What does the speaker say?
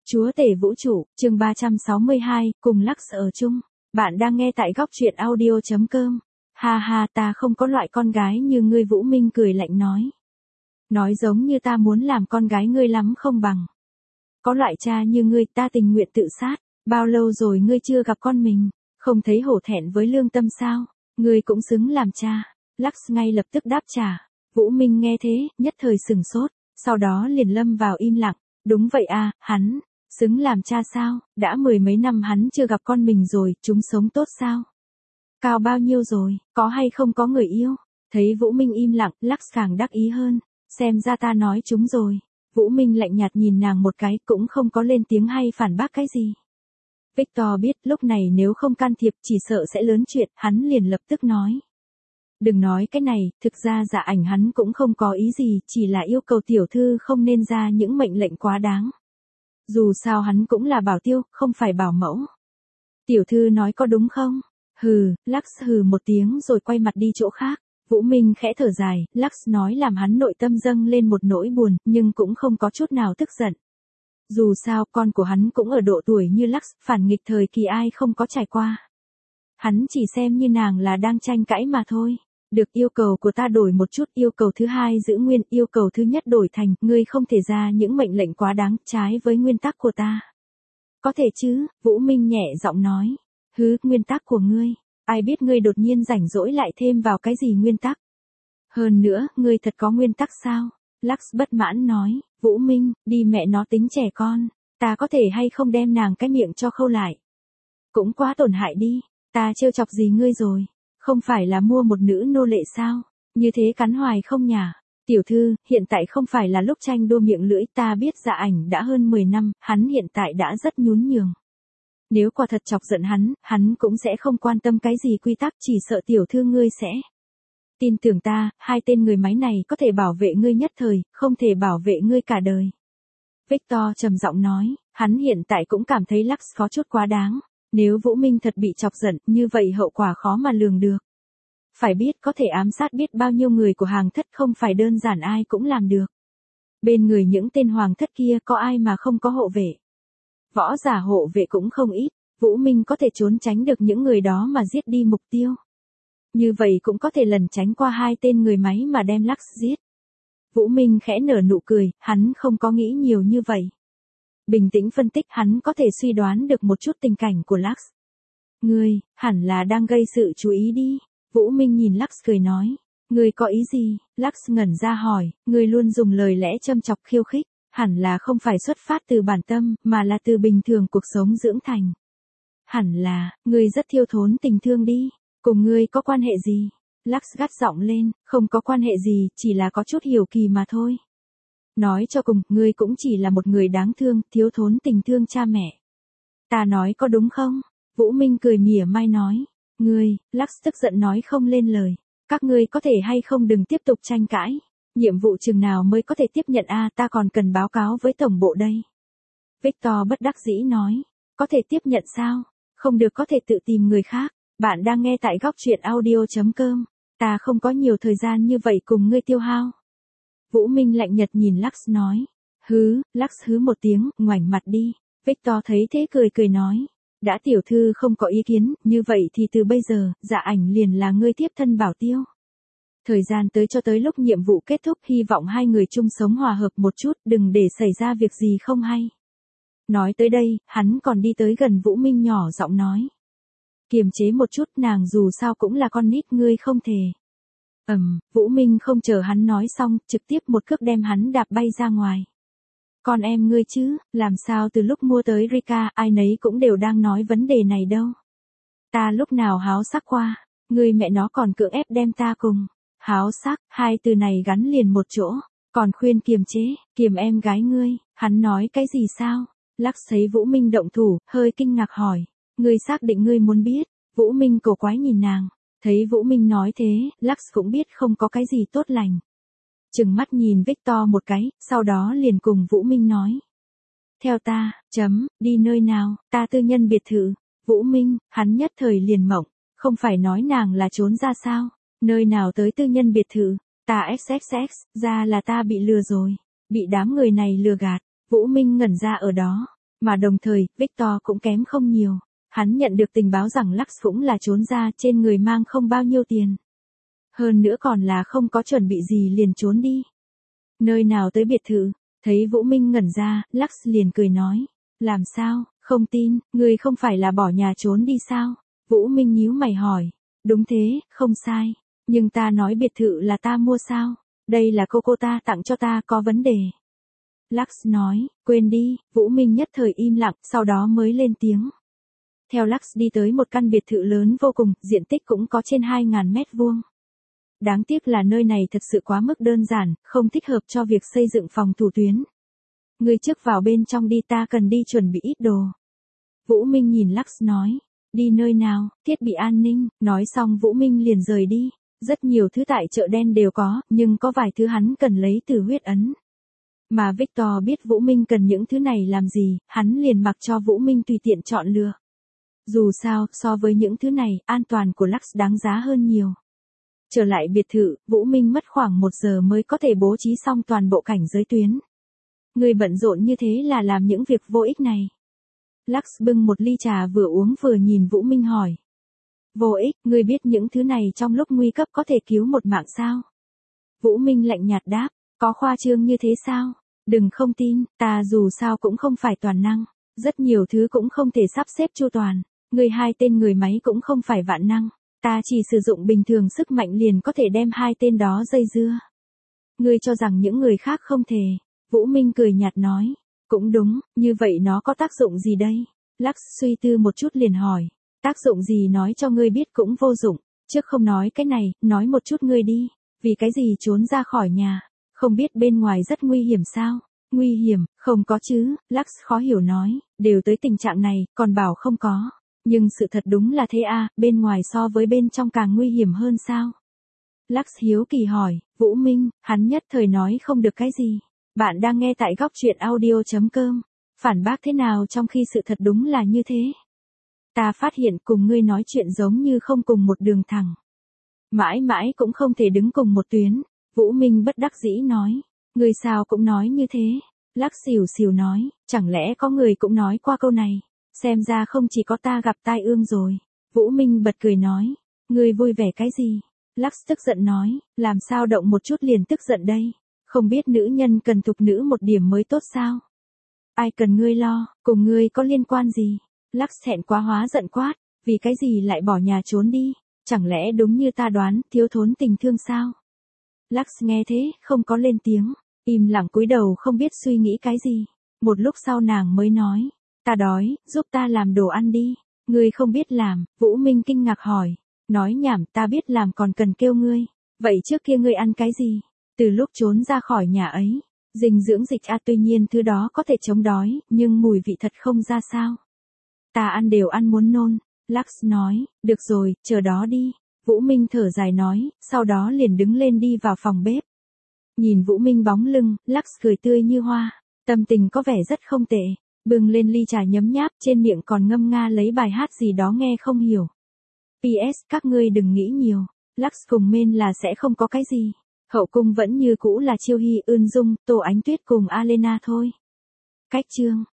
Chúa tể vũ trụ, chương 362, cùng Lux ở chung. Bạn đang nghe tại góc truyện audio.com. Ha ha, ta không có loại con gái như ngươi, Vũ Minh cười lạnh nói. Nói giống như ta muốn làm con gái ngươi lắm không bằng. Có loại cha như ngươi, ta tình nguyện tự sát. Bao lâu rồi ngươi chưa gặp con mình, không thấy hổ thẹn với lương tâm sao? Ngươi cũng xứng làm cha. Lux ngay lập tức đáp trả. Vũ Minh nghe thế, nhất thời sừng sốt, sau đó liền lâm vào im lặng. Đúng vậy à, hắn xứng làm cha sao? Đã mười mấy năm hắn chưa gặp con mình rồi, chúng sống tốt sao? Cao bao nhiêu rồi, có hay không có người yêu? Thấy Vũ Minh im lặng, Lux càng đắc ý hơn. Xem ra ta nói chúng rồi. Vũ Minh lạnh nhạt nhìn nàng một cái, cũng không có lên tiếng hay phản bác cái gì. Victor biết lúc này nếu không can thiệp chỉ sợ sẽ lớn chuyện, hắn liền lập tức nói. Đừng nói cái này, thực ra Dạ Ảnh hắn cũng không có ý gì, chỉ là yêu cầu tiểu thư không nên ra những mệnh lệnh quá đáng. Dù sao hắn cũng là bảo tiêu, không phải bảo mẫu. Tiểu thư nói có đúng không? Hừ, Lux hừ một tiếng rồi quay mặt đi chỗ khác. Vũ Minh khẽ thở dài, Lux nói làm hắn nội tâm dâng lên một nỗi buồn, nhưng cũng không có chút nào tức giận. Dù sao, con của hắn cũng ở độ tuổi như Lux, phản nghịch thời kỳ ai không có trải qua. Hắn chỉ xem như nàng là đang tranh cãi mà thôi. Được, yêu cầu của ta đổi một chút, yêu cầu thứ hai giữ nguyên, yêu cầu thứ nhất đổi thành, ngươi không thể ra những mệnh lệnh quá đáng, trái với nguyên tắc của ta. Có thể chứ, Vũ Minh nhẹ giọng nói. Hứ, nguyên tắc của ngươi, ai biết ngươi đột nhiên rảnh rỗi lại thêm vào cái gì nguyên tắc. Hơn nữa, ngươi thật có nguyên tắc sao? Lux bất mãn nói, Vũ Minh, đi mẹ nó tính trẻ con, ta có thể hay không đem nàng cái miệng cho khâu lại. Cũng quá tổn hại đi, ta trêu chọc gì ngươi rồi, không phải là mua một nữ nô lệ sao, như thế cắn hoài không nhả. Tiểu thư, hiện tại không phải là lúc tranh đua miệng lưỡi, ta biết Dạ Ảnh đã hơn 10 năm, hắn hiện tại đã rất nhún nhường. Nếu quả thật chọc giận hắn cũng sẽ không quan tâm cái gì quy tắc, chỉ sợ tiểu thư ngươi sẽ. Tin tưởng ta, hai tên người máy này có thể bảo vệ ngươi nhất thời, không thể bảo vệ ngươi cả đời. Victor trầm giọng nói, hắn hiện tại cũng cảm thấy Lux có chút quá đáng. Nếu Vũ Minh thật bị chọc giận, như vậy hậu quả khó mà lường được. Phải biết có thể ám sát biết bao nhiêu người của hàng thất không phải đơn giản ai cũng làm được. Bên người những tên hoàng thất kia có ai mà không có hộ vệ. Võ giả hộ vệ cũng không ít, Vũ Minh có thể trốn tránh được những người đó mà giết đi mục tiêu. Như vậy cũng có thể lẩn tránh qua hai tên người máy mà đem Lux giết. Vũ Minh khẽ nở nụ cười, hắn không có nghĩ nhiều như vậy. Bình tĩnh phân tích, hắn có thể suy đoán được một chút tình cảnh của Lux. Ngươi, hẳn là đang gây sự chú ý đi. Vũ Minh nhìn Lux cười nói. Ngươi có ý gì? Lux ngẩn ra hỏi, ngươi luôn dùng lời lẽ châm chọc khiêu khích, hẳn là không phải xuất phát từ bản tâm, mà là từ bình thường cuộc sống dưỡng thành. Hẳn là, ngươi rất thiêu thốn tình thương đi, cùng ngươi có quan hệ gì? Lux gắt giọng lên, không có quan hệ gì, chỉ là có chút hiểu kỳ mà thôi. Nói cho cùng, ngươi cũng chỉ là một người đáng thương, thiếu thốn tình thương cha mẹ. Ta nói có đúng không? Vũ Minh cười mỉa mai nói. Ngươi, Lux tức giận nói không lên lời. Các ngươi có thể hay không đừng tiếp tục tranh cãi. Nhiệm vụ chừng nào mới có thể tiếp nhận ta còn cần báo cáo với tổng bộ đây. Victor bất đắc dĩ nói. Có thể tiếp nhận sao? Không được, có thể tự tìm người khác. Bạn đang nghe tại góc truyện audio.com. Ta không có nhiều thời gian như vậy cùng ngươi tiêu hao. Vũ Minh lạnh nhạt nhìn Lux nói. Hứ, Lux hứ một tiếng, ngoảnh mặt đi. Victor thấy thế cười nói. Đã tiểu thư không có ý kiến, như vậy thì từ bây giờ, Dạ Ảnh liền là ngươi tiếp thân bảo tiêu. Thời gian tới cho tới lúc nhiệm vụ kết thúc, hy vọng hai người chung sống hòa hợp một chút, đừng để xảy ra việc gì không hay. Nói tới đây, hắn còn đi tới gần Vũ Minh nhỏ giọng nói. Kiềm chế một chút, nàng dù sao cũng là con nít, ngươi không thể. Vũ Minh không chờ hắn nói xong, trực tiếp một cước đem hắn đạp bay ra ngoài. Con em ngươi chứ, làm sao từ lúc mua tới Rika, ai nấy cũng đều đang nói vấn đề này đâu. Ta lúc nào háo sắc qua, ngươi mẹ nó còn cưỡng ép đem ta cùng. Háo sắc, hai từ này gắn liền một chỗ, còn khuyên kiềm chế, kiềm em gái ngươi, hắn nói cái gì sao? Lux thấy Vũ Minh động thủ, hơi kinh ngạc hỏi, ngươi xác định ngươi muốn biết? Vũ Minh cổ quái nhìn nàng, thấy Vũ Minh nói thế, Lux cũng biết không có cái gì tốt lành. Chừng mắt nhìn Victor một cái, sau đó liền cùng Vũ Minh nói. Theo ta, đi nơi nào, ta tư nhân biệt thự. Vũ Minh, hắn nhất thời liền mộng, không phải nói nàng là trốn ra sao, nơi nào tới tư nhân biệt thự, ta XXX, ra là ta bị lừa rồi, bị đám người này lừa gạt. Vũ Minh ngẩn ra ở đó, Mà đồng thời, Victor cũng kém không nhiều. Hắn nhận được tình báo rằng Lux cũng là trốn ra, trên người mang không bao nhiêu tiền. Hơn nữa còn là không có chuẩn bị gì liền trốn đi. Nơi nào tới biệt thự, thấy Vũ Minh ngẩn ra, Lux liền cười nói. Làm sao, không tin, người không phải là bỏ nhà trốn đi sao? Vũ Minh nhíu mày hỏi. Đúng thế, không sai. Nhưng ta nói biệt thự là ta mua sao? Đây là cô ta tặng cho ta, có vấn đề. Lux nói, quên đi, Vũ Minh nhất thời im lặng, sau đó mới lên tiếng. Theo Lux đi tới một căn biệt thự lớn vô cùng, diện tích cũng có trên 2.000 mét vuông. Đáng tiếc là nơi này thật sự quá mức đơn giản, không thích hợp cho việc xây dựng phòng thủ tuyến. Người trước vào bên trong đi, ta cần đi chuẩn bị ít đồ. Vũ Minh nhìn Lux nói, đi nơi nào, thiết bị an ninh, nói xong Vũ Minh liền rời đi. Rất nhiều thứ tại chợ đen đều có, nhưng có vài thứ hắn cần lấy từ huyết ấn. Mà Victor biết Vũ Minh cần những thứ này làm gì, hắn liền mặc cho Vũ Minh tùy tiện chọn lựa. Dù sao, so với những thứ này, an toàn của Lux đáng giá hơn nhiều. Trở lại biệt thự, Vũ Minh mất khoảng 1 giờ mới có thể bố trí xong toàn bộ cảnh giới tuyến. Người bận rộn như thế là làm những việc vô ích này. Lux bưng một ly trà vừa uống vừa nhìn Vũ Minh hỏi. Vô ích, ngươi biết những thứ này trong lúc nguy cấp có thể cứu một mạng sao? Vũ Minh lạnh nhạt đáp, có khoa trương như thế sao? Đừng không tin, ta dù sao cũng không phải toàn năng, rất nhiều thứ cũng không thể sắp xếp chu toàn, người 2 tên người máy cũng không phải vạn năng, ta chỉ sử dụng bình thường sức mạnh liền có thể đem 2 tên đó dây dưa. Ngươi cho rằng những người khác không thể, Vũ Minh cười nhạt nói, cũng đúng, như vậy nó có tác dụng gì đây? Lux suy tư một chút liền hỏi. Tác dụng gì nói cho ngươi biết cũng vô dụng, trước không nói cái này, nói một chút ngươi đi, vì cái gì trốn ra khỏi nhà, không biết bên ngoài rất nguy hiểm sao? Nguy hiểm, không có chứ, Lux khó hiểu nói, đều tới tình trạng này, còn bảo không có. Nhưng sự thật đúng là thế à, bên ngoài so với bên trong càng nguy hiểm hơn sao? Lux hiếu kỳ hỏi, Vũ Minh, hắn nhất thời nói không được cái gì. Bạn đang nghe tại góc truyện audio.com, phản bác thế nào trong khi sự thật đúng là như thế? Ta phát hiện cùng ngươi nói chuyện giống như không cùng một đường thẳng. Mãi mãi cũng không thể đứng cùng một tuyến. Vũ Minh bất đắc dĩ nói. Ngươi sao cũng nói như thế. Lắc xỉu xỉu nói. Chẳng lẽ có người cũng nói qua câu này. Xem ra không chỉ có ta gặp tai ương rồi. Vũ Minh bật cười nói. Ngươi vui vẻ cái gì? Lux tức giận nói. Làm sao động một chút liền tức giận đây? Không biết nữ nhân cần thục nữ một điểm mới tốt sao? Ai cần ngươi lo, cùng ngươi có liên quan gì? Lux thẹn quá hóa giận quát, vì cái gì lại bỏ nhà trốn đi, chẳng lẽ đúng như ta đoán, thiếu thốn tình thương sao? Lux nghe thế, không có lên tiếng, im lặng cúi đầu không biết suy nghĩ cái gì. Một lúc sau nàng mới nói, ta đói, giúp ta làm đồ ăn đi. Ngươi không biết làm, Vũ Minh kinh ngạc hỏi, nói nhảm, ta biết làm còn cần kêu ngươi. Vậy trước kia ngươi ăn cái gì? Từ lúc trốn ra khỏi nhà ấy, dinh dưỡng dịch tuy nhiên thứ đó có thể chống đói, nhưng mùi vị thật không ra sao. Ta ăn đều ăn muốn nôn, Lux nói, được rồi, chờ đó đi. Vũ Minh thở dài nói, sau đó liền đứng lên đi vào phòng bếp. Nhìn Vũ Minh bóng lưng, Lux cười tươi như hoa, tâm tình có vẻ rất không tệ, bưng lên ly trà nhấm nháp, trên miệng còn ngâm nga lấy bài hát gì đó nghe không hiểu. PS, các ngươi đừng nghĩ nhiều, Lux cùng Men là sẽ không có cái gì. Hậu cung vẫn như cũ là Chiêu Hy, Ưn Dung, Tô Ánh Tuyết cùng Alena thôi. Cách chương